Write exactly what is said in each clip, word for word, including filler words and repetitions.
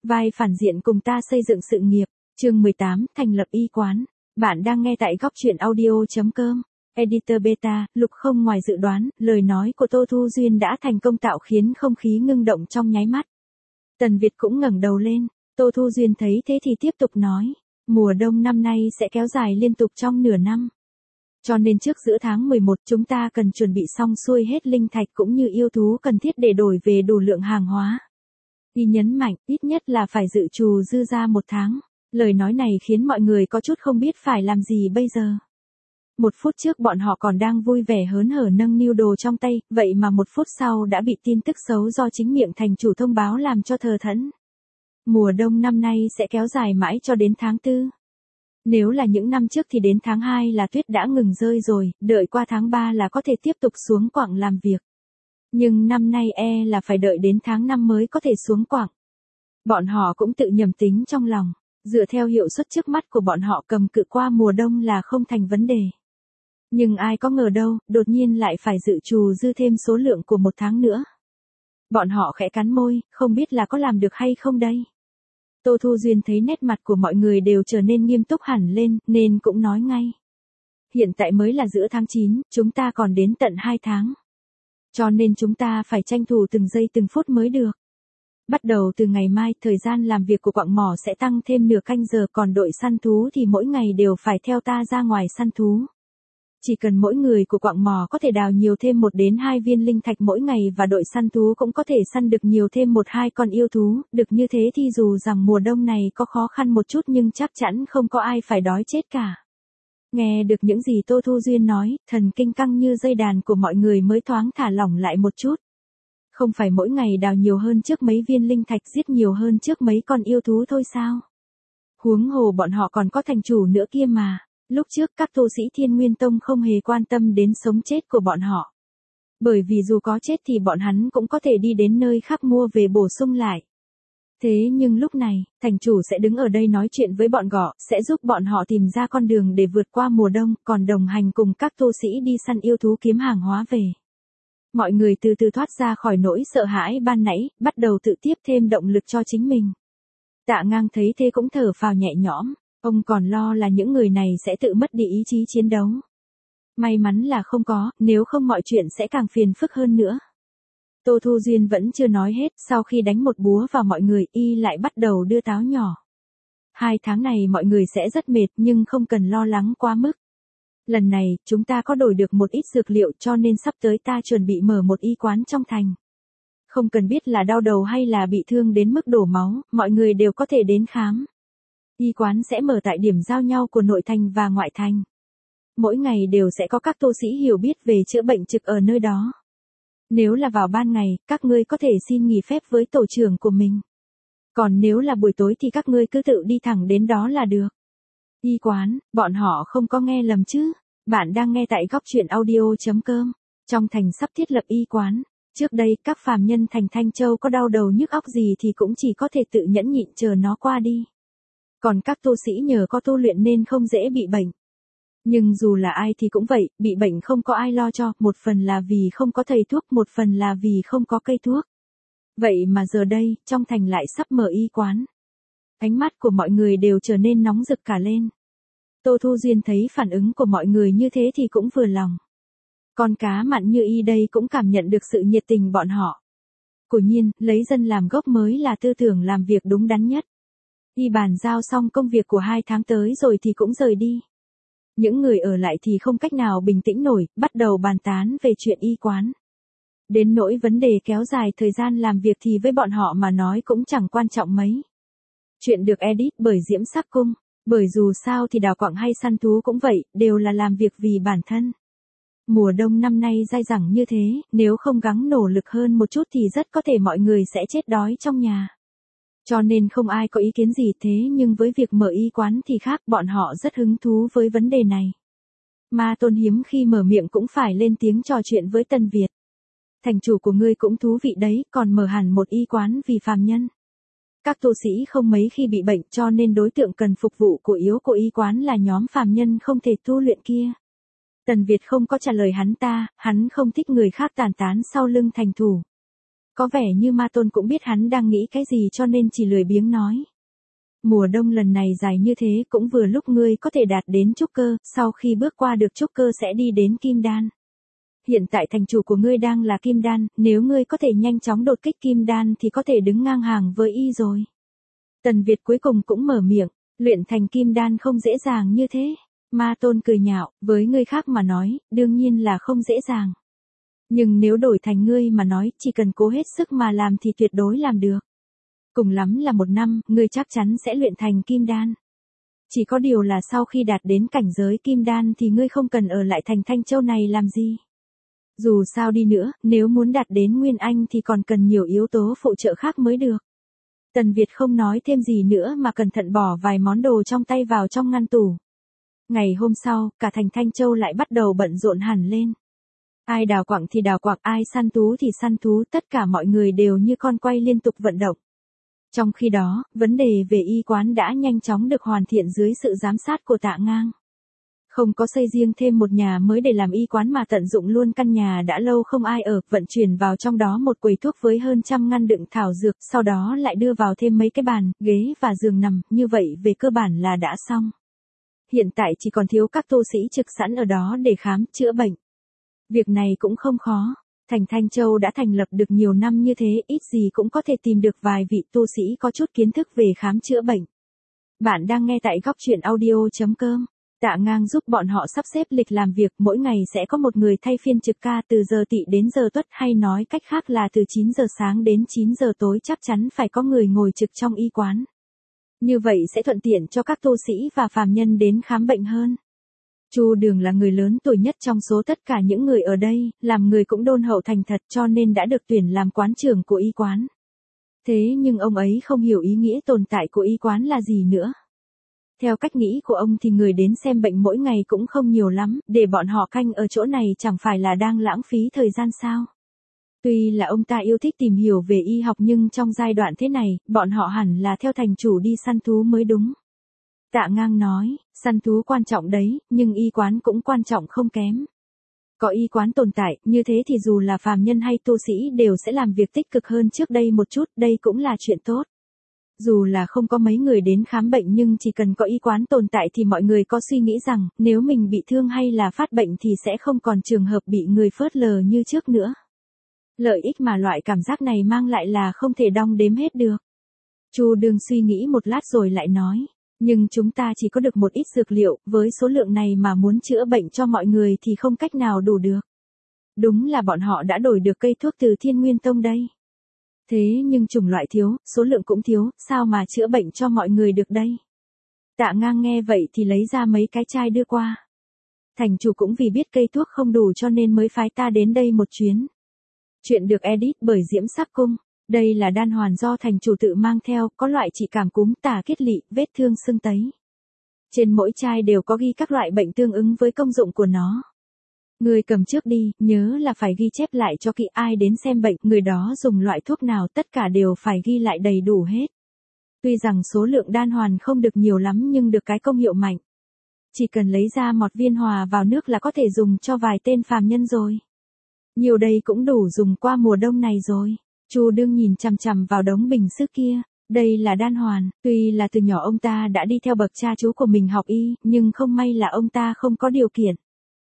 Vai phản diện cùng ta xây dựng sự nghiệp. Chương mười tám, thành lập y quán. Bạn đang nghe tại góc truyện audio chấm com. Editor Beta, Lục không ngoài dự đoán, lời nói của Tô Thu Duyên đã thành công tạo khiến không khí ngưng động trong nháy mắt. Tần Việt cũng ngẩng đầu lên, Tô Thu Duyên thấy thế thì tiếp tục nói, mùa đông năm nay sẽ kéo dài liên tục trong nửa năm. Cho nên trước giữa tháng mười một chúng ta cần chuẩn bị xong xuôi hết linh thạch cũng như yêu thú cần thiết để đổi về đủ lượng hàng hóa. Y nhấn mạnh, ít nhất là phải dự trù dư ra một tháng. Lời nói này khiến mọi người có chút không biết phải làm gì bây giờ. Một phút trước bọn họ còn đang vui vẻ hớn hở nâng niu đồ trong tay, vậy mà một phút sau đã bị tin tức xấu do chính miệng thành chủ thông báo làm cho thờ thẫn. Mùa đông năm nay sẽ kéo dài mãi cho đến tháng tư. Nếu là những năm trước thì đến tháng hai là tuyết đã ngừng rơi rồi, đợi qua tháng ba là có thể tiếp tục xuống Quảng làm việc. Nhưng năm nay e là phải đợi đến tháng năm mới có thể xuống Quảng. Bọn họ cũng tự nhầm tính trong lòng, dựa theo hiệu suất trước mắt của bọn họ cầm cự qua mùa đông là không thành vấn đề. Nhưng ai có ngờ đâu, đột nhiên lại phải dự trù dư thêm số lượng của một tháng nữa. Bọn họ khẽ cắn môi, không biết là có làm được hay không đây. Tô Thu Duyên thấy nét mặt của mọi người đều trở nên nghiêm túc hẳn lên, nên cũng nói ngay. Hiện tại mới là giữa tháng chín, chúng ta còn đến tận hai tháng. Cho nên chúng ta phải tranh thủ từng giây từng phút mới được. Bắt đầu từ ngày mai, thời gian làm việc của quặng mỏ sẽ tăng thêm nửa canh giờ, còn đội săn thú thì mỗi ngày đều phải theo ta ra ngoài săn thú. Chỉ cần mỗi người của quặng mỏ có thể đào nhiều thêm một đến hai viên linh thạch mỗi ngày và đội săn thú cũng có thể săn được nhiều thêm một hai con yêu thú, được như thế thì dù rằng mùa đông này có khó khăn một chút nhưng chắc chắn không có ai phải đói chết cả. Nghe được những gì Tô Thu Duyên nói, thần kinh căng như dây đàn của mọi người mới thoáng thả lỏng lại một chút. Không phải mỗi ngày đào nhiều hơn trước mấy viên linh thạch, giết nhiều hơn trước mấy con yêu thú thôi sao? Huống hồ bọn họ còn có thành chủ nữa kia mà. Lúc trước các tu sĩ Thiên Nguyên Tông không hề quan tâm đến sống chết của bọn họ. Bởi vì dù có chết thì bọn hắn cũng có thể đi đến nơi khác mua về bổ sung lại. Thế nhưng lúc này, thành chủ sẽ đứng ở đây nói chuyện với bọn gọ, sẽ giúp bọn họ tìm ra con đường để vượt qua mùa đông, còn đồng hành cùng các tu sĩ đi săn yêu thú kiếm hàng hóa về. Mọi người từ từ thoát ra khỏi nỗi sợ hãi ban nãy, bắt đầu tự tiếp thêm động lực cho chính mình. Tạ Ngang thấy thế cũng thở phào nhẹ nhõm. Ông còn lo là những người này sẽ tự mất đi ý chí chiến đấu. May mắn là không có, nếu không mọi chuyện sẽ càng phiền phức hơn nữa. Tô Thu Duyên vẫn chưa nói hết, sau khi đánh một búa vào mọi người, y lại bắt đầu đưa táo nhỏ. Hai tháng này mọi người sẽ rất mệt nhưng không cần lo lắng quá mức. Lần này, chúng ta có đổi được một ít dược liệu cho nên sắp tới ta chuẩn bị mở một y quán trong thành. Không cần biết là đau đầu hay là bị thương đến mức đổ máu, mọi người đều có thể đến khám. Y quán sẽ mở tại điểm giao nhau của nội thành và ngoại thành. Mỗi ngày đều sẽ có các tu sĩ hiểu biết về chữa bệnh trực ở nơi đó. Nếu là vào ban ngày, các ngươi có thể xin nghỉ phép với tổ trưởng của mình. Còn nếu là buổi tối thì các ngươi cứ tự đi thẳng đến đó là được. Y quán, bọn họ không có nghe lầm chứ. Bạn đang nghe tại góc truyện audio chấm com. Trong thành sắp thiết lập y quán. Trước đây, các phàm nhân thành Thanh Châu có đau đầu nhức óc gì thì cũng chỉ có thể tự nhẫn nhịn chờ nó qua đi. Còn các tu sĩ nhờ có tu luyện nên không dễ bị bệnh. Nhưng dù là ai thì cũng vậy, bị bệnh không có ai lo cho, một phần là vì không có thầy thuốc, một phần là vì không có cây thuốc. Vậy mà giờ đây, trong thành lại sắp mở y quán. Ánh mắt của mọi người đều trở nên nóng rực cả lên. Tô Thu Duyên thấy phản ứng của mọi người như thế thì cũng vừa lòng. Con cá mặn như y đây cũng cảm nhận được sự nhiệt tình bọn họ. Quả nhiên, lấy dân làm gốc mới là tư tưởng làm việc đúng đắn nhất. Y bàn giao xong công việc của hai tháng tới rồi thì cũng rời đi. Những người ở lại thì không cách nào bình tĩnh nổi, bắt đầu bàn tán về chuyện y quán. Đến nỗi vấn đề kéo dài thời gian làm việc thì với bọn họ mà nói cũng chẳng quan trọng mấy. Chuyện được edit bởi Diễm Sắc Cung, bởi dù sao thì đào quặng hay săn thú cũng vậy, đều là làm việc vì bản thân. Mùa đông năm nay dai dẳng như thế, nếu không gắng nỗ lực hơn một chút thì rất có thể mọi người sẽ chết đói trong nhà. Cho nên không ai có ý kiến gì, thế nhưng với việc mở y quán thì khác, bọn họ rất hứng thú với vấn đề này. Ma Tôn hiếm khi mở miệng cũng phải lên tiếng trò chuyện với Tần Việt. Thành chủ của ngươi cũng thú vị đấy, còn mở hẳn một y quán vì phàm nhân. Các tu sĩ không mấy khi bị bệnh cho nên đối tượng cần phục vụ của yếu của y quán là nhóm phàm nhân không thể tu luyện kia. Tần Việt không có trả lời hắn ta, hắn không thích người khác tàn tán sau lưng thành thủ. Có vẻ như Ma Tôn cũng biết hắn đang nghĩ cái gì cho nên chỉ lười biếng nói. Mùa đông lần này dài như thế cũng vừa lúc ngươi có thể đạt đến trúc cơ, sau khi bước qua được trúc cơ sẽ đi đến kim đan. Hiện tại thành chủ của ngươi đang là kim đan, nếu ngươi có thể nhanh chóng đột kích kim đan thì có thể đứng ngang hàng với y rồi. Tần Việt cuối cùng cũng mở miệng, luyện thành kim đan không dễ dàng như thế. Ma Tôn cười nhạo, với ngươi khác mà nói, đương nhiên là không dễ dàng. Nhưng nếu đổi thành ngươi mà nói, chỉ cần cố hết sức mà làm thì tuyệt đối làm được. Cùng lắm là một năm, ngươi chắc chắn sẽ luyện thành kim đan. Chỉ có điều là sau khi đạt đến cảnh giới kim đan thì ngươi không cần ở lại thành Thanh Châu này làm gì. Dù sao đi nữa, nếu muốn đạt đến Nguyên Anh thì còn cần nhiều yếu tố phụ trợ khác mới được. Tần Việt không nói thêm gì nữa mà cẩn thận bỏ vài món đồ trong tay vào trong ngăn tủ. Ngày hôm sau, cả thành Thanh Châu lại bắt đầu bận rộn hẳn lên. Ai đào quặng thì đào quặng, ai săn thú thì săn thú, tất cả mọi người đều như con quay liên tục vận động. Trong khi đó, vấn đề về y quán đã nhanh chóng được hoàn thiện dưới sự giám sát của Tạ Ngang. Không có xây riêng thêm một nhà mới để làm y quán mà tận dụng luôn căn nhà đã lâu không ai ở, vận chuyển vào trong đó một quầy thuốc với hơn trăm ngăn đựng thảo dược, sau đó lại đưa vào thêm mấy cái bàn, ghế và giường nằm, như vậy về cơ bản là đã xong. Hiện tại chỉ còn thiếu các tu sĩ trực sẵn ở đó để khám, chữa bệnh. Việc này cũng không khó. Thành Thanh Châu đã thành lập được nhiều năm như thế, ít gì cũng có thể tìm được vài vị tu sĩ có chút kiến thức về khám chữa bệnh. Bạn đang nghe tại góc truyện audio chấm com. Tạ Ngang giúp bọn họ sắp xếp lịch làm việc, mỗi ngày sẽ có một người thay phiên trực ca từ giờ tỵ đến giờ tuất, hay nói cách khác là từ chín giờ sáng đến chín giờ tối chắc chắn phải có người ngồi trực trong y quán. Như vậy sẽ thuận tiện cho các tu sĩ và phàm nhân đến khám bệnh hơn. Chu Đường là người lớn tuổi nhất trong số tất cả những người ở đây, làm người cũng đôn hậu thành thật cho nên đã được tuyển làm quán trưởng của y quán. Thế nhưng ông ấy không hiểu ý nghĩa tồn tại của y quán là gì nữa. Theo cách nghĩ của ông thì người đến xem bệnh mỗi ngày cũng không nhiều lắm, để bọn họ canh ở chỗ này chẳng phải là đang lãng phí thời gian sao. Tuy là ông ta yêu thích tìm hiểu về y học nhưng trong giai đoạn thế này, bọn họ hẳn là theo thành chủ đi săn thú mới đúng. Tạ Ngang nói, săn thú quan trọng đấy, nhưng y quán cũng quan trọng không kém. Có y quán tồn tại, như thế thì dù là phàm nhân hay tu sĩ đều sẽ làm việc tích cực hơn trước đây một chút, đây cũng là chuyện tốt. Dù là không có mấy người đến khám bệnh nhưng chỉ cần có y quán tồn tại thì mọi người có suy nghĩ rằng, nếu mình bị thương hay là phát bệnh thì sẽ không còn trường hợp bị người phớt lờ như trước nữa. Lợi ích mà loại cảm giác này mang lại là không thể đong đếm hết được. Chu Đường suy nghĩ một lát rồi lại nói, nhưng chúng ta chỉ có được một ít dược liệu, với số lượng này mà muốn chữa bệnh cho mọi người thì không cách nào đủ được. Đúng là bọn họ đã đổi được cây thuốc từ Thiên Nguyên Tông đây. Thế nhưng chủng loại thiếu, số lượng cũng thiếu, sao mà chữa bệnh cho mọi người được đây? Tạ Ngang nghe vậy thì lấy ra mấy cái chai đưa qua. Thành chủ cũng vì biết cây thuốc không đủ cho nên mới phái ta đến đây một chuyến. Chuyện được edit bởi Diễm Sắc Cung. Đây là đan hoàn do thành chủ tự mang theo, có loại trị cảm cúm, tả kết lị, vết thương sưng tấy. Trên mỗi chai đều có ghi các loại bệnh tương ứng với công dụng của nó. Người cầm trước đi, nhớ là phải ghi chép lại cho kỹ, ai đến xem bệnh, người đó dùng loại thuốc nào, tất cả đều phải ghi lại đầy đủ hết. Tuy rằng số lượng đan hoàn không được nhiều lắm nhưng được cái công hiệu mạnh. Chỉ cần lấy ra một viên hòa vào nước là có thể dùng cho vài tên phàm nhân rồi. Nhiều đây cũng đủ dùng qua mùa đông này rồi. Chu Đương nhìn chằm chằm vào đống bình sứ kia. Đây là đan hoàn, tuy là từ nhỏ ông ta đã đi theo bậc cha chú của mình học y, nhưng không may là ông ta không có điều kiện.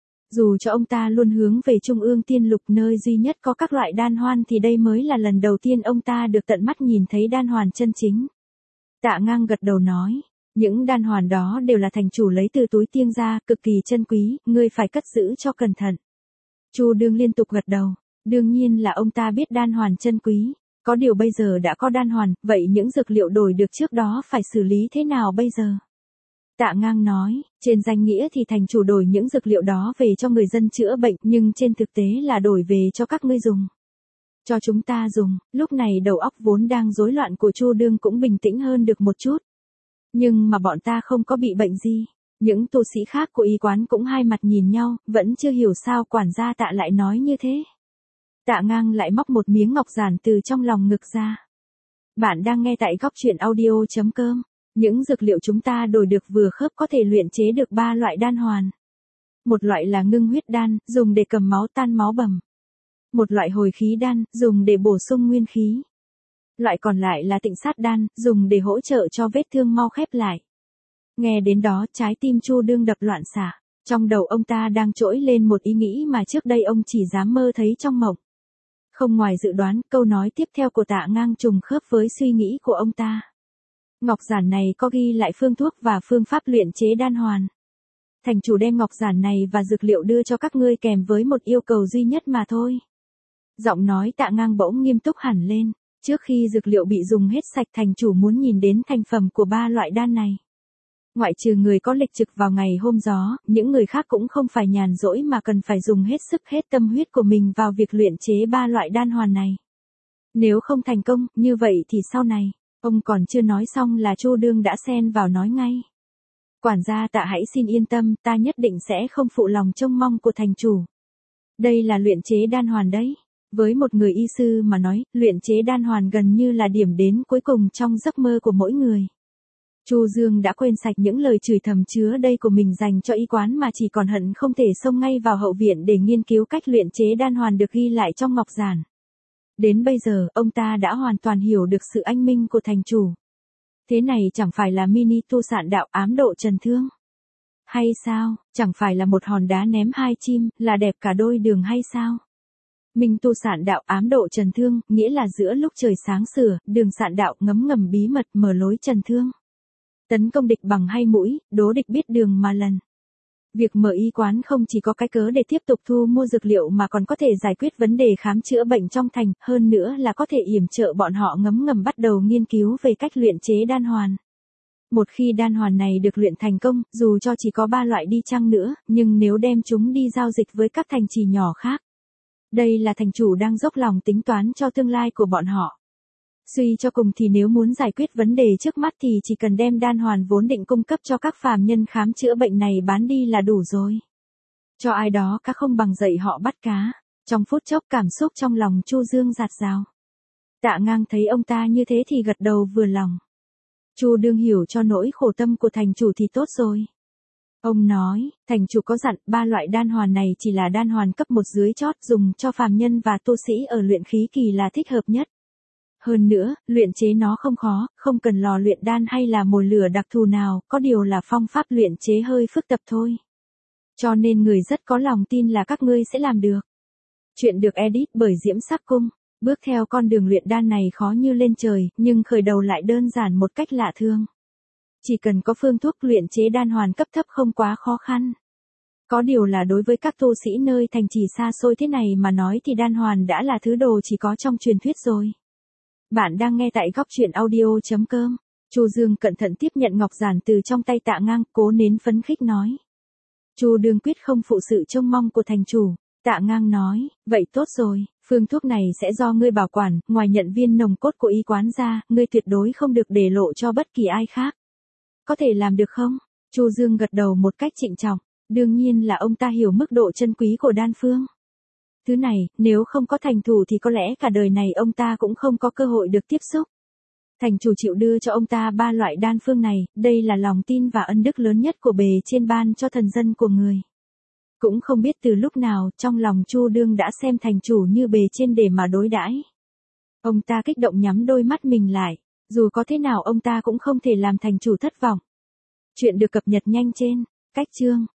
Dù cho ông ta luôn hướng về Trung ương Tiên Lục nơi duy nhất có các loại đan hoan thì đây mới là lần đầu tiên ông ta được tận mắt nhìn thấy đan hoàn chân chính. Tạ Ngang gật đầu nói, những đan hoàn đó đều là thành chủ lấy từ túi tiêng ra, cực kỳ chân quý, ngươi phải cất giữ cho cẩn thận. Chu Đương liên tục gật đầu, đương nhiên là ông ta biết đan hoàn chân quý, có điều bây giờ đã có đan hoàn, vậy những dược liệu đổi được trước đó phải xử lý thế nào bây giờ? Tạ Ngang nói, trên danh nghĩa thì thành chủ đổi những dược liệu đó về cho người dân chữa bệnh, nhưng trên thực tế là đổi về cho các ngươi dùng. Cho chúng ta dùng. Lúc này đầu óc vốn đang rối loạn của Chu Đương cũng bình tĩnh hơn được một chút. Nhưng mà bọn ta không có bị bệnh gì. Những tu sĩ khác của y quán cũng hai mặt nhìn nhau, vẫn chưa hiểu sao quản gia Tạ lại nói như thế. Tạ Ngang lại móc một miếng ngọc giản từ trong lòng ngực ra. Bạn đang nghe tại góc truyện audio chấm com. Những dược liệu chúng ta đổi được vừa khớp có thể luyện chế được ba loại đan hoàn. Một loại là ngưng huyết đan, dùng để cầm máu tan máu bầm. Một loại hồi khí đan, dùng để bổ sung nguyên khí. Loại còn lại là tịnh sát đan, dùng để hỗ trợ cho vết thương mau khép lại. Nghe đến đó, trái tim Chu Đương đập loạn xạ. Trong đầu ông ta đang trỗi lên một ý nghĩ mà trước đây ông chỉ dám mơ thấy trong mộng. Không ngoài dự đoán, câu nói tiếp theo của Tạ Ngang trùng khớp với suy nghĩ của ông ta. Ngọc giản này có ghi lại phương thuốc và phương pháp luyện chế đan hoàn. Thành chủ đem ngọc giản này và dược liệu đưa cho các ngươi kèm với một yêu cầu duy nhất mà thôi. Giọng nói Tạ Ngang bỗng nghiêm túc hẳn lên. Trước khi dược liệu bị dùng hết sạch, thành chủ muốn nhìn đến thành phẩm của ba loại đan này. Ngoại trừ người có lịch trực vào ngày hôm gió, những người khác cũng không phải nhàn rỗi mà cần phải dùng hết sức hết tâm huyết của mình vào việc luyện chế ba loại đan hoàn này. Nếu không thành công, như vậy thì sau này, ông còn chưa nói xong là Chu Đương đã xen vào nói ngay. Quản gia Tạ hãy xin yên tâm, ta nhất định sẽ không phụ lòng trông mong của thành chủ. Đây là luyện chế đan hoàn đấy. Với một người y sư mà nói, luyện chế đan hoàn gần như là điểm đến cuối cùng trong giấc mơ của mỗi người. Chu Dương đã quên sạch những lời chửi thầm chứa đây của mình dành cho y quán mà chỉ còn hận không thể xông ngay vào hậu viện để nghiên cứu cách luyện chế đan hoàn được ghi lại trong ngọc giản. Đến bây giờ, ông ta đã hoàn toàn hiểu được sự anh minh của thành chủ. Thế này chẳng phải là mini tu sạn đạo ám độ trần thương? Hay sao, chẳng phải là một hòn đá ném hai chim, là đẹp cả đôi đường hay sao? Minh tu sạn đạo ám độ trần thương, nghĩa là giữa lúc trời sáng sửa, đường sạn đạo ngấm ngầm bí mật mở lối trần thương. Tấn công địch bằng hay mũi, đố địch biết đường mà lần. Việc mở y quán không chỉ có cái cớ để tiếp tục thu mua dược liệu mà còn có thể giải quyết vấn đề khám chữa bệnh trong thành, hơn nữa là có thể yểm trợ bọn họ ngấm ngầm bắt đầu nghiên cứu về cách luyện chế đan hoàn. Một khi đan hoàn này được luyện thành công, dù cho chỉ có ba loại đi chăng nữa, nhưng nếu đem chúng đi giao dịch với các thành trì nhỏ khác. Đây là thành chủ đang dốc lòng tính toán cho tương lai của bọn họ. Suy cho cùng thì nếu muốn giải quyết vấn đề trước mắt thì chỉ cần đem đan hoàn vốn định cung cấp cho các phàm nhân khám chữa bệnh này bán đi là đủ rồi. Cho ai đó cá không bằng dạy họ bắt cá. Trong phút chốc cảm xúc trong lòng Chu Dương dạt dào. Tạ Ngang thấy ông ta như thế thì gật đầu vừa lòng. Chu Đương hiểu cho nỗi khổ tâm của thành chủ thì tốt rồi. Ông nói, thành chủ có dặn ba loại đan hoàn này chỉ là đan hoàn cấp một dưới chót, dùng cho phàm nhân và tu sĩ ở luyện khí kỳ là thích hợp nhất. Hơn nữa, luyện chế nó không khó, không cần lò luyện đan hay là mồi lửa đặc thù nào, có điều là phong pháp luyện chế hơi phức tạp thôi. Cho nên người rất có lòng tin là các ngươi sẽ làm được. Chuyện được edit bởi Diễm Sắc Cung. Bước theo con đường luyện đan này khó như lên trời, nhưng khởi đầu lại đơn giản một cách lạ thường. Chỉ cần có phương thuốc luyện chế đan hoàn cấp thấp không quá khó khăn. Có điều là đối với các tu sĩ nơi thành trì xa xôi thế này mà nói thì đan hoàn đã là thứ đồ chỉ có trong truyền thuyết rồi. Bạn đang nghe tại góc truyện audio chấm com. Chu Dương cẩn thận tiếp nhận ngọc giản từ trong tay Tạ Ngang, cố nén phấn khích nói. Chu Đương quyết không phụ sự trông mong của thành chủ. Tạ Ngang nói, vậy tốt rồi, phương thuốc này sẽ do ngươi bảo quản, ngoài nhận viên nồng cốt của y quán ra, ngươi tuyệt đối không được để lộ cho bất kỳ ai khác. Có thể làm được không? Chu Dương gật đầu một cách trịnh trọng, đương nhiên là ông ta hiểu mức độ chân quý của đan phương. Thứ này, nếu không có thành thủ thì có lẽ cả đời này ông ta cũng không có cơ hội được tiếp xúc. Thành chủ chịu đưa cho ông ta ba loại đan phương này, đây là lòng tin và ân đức lớn nhất của bề trên ban cho thần dân của người. Cũng không biết từ lúc nào, trong lòng Chu Đương đã xem thành chủ như bề trên để mà đối đãi. Ông ta kích động nhắm đôi mắt mình lại, dù có thế nào ông ta cũng không thể làm thành chủ thất vọng. Chuyện được cập nhật nhanh trên cách chương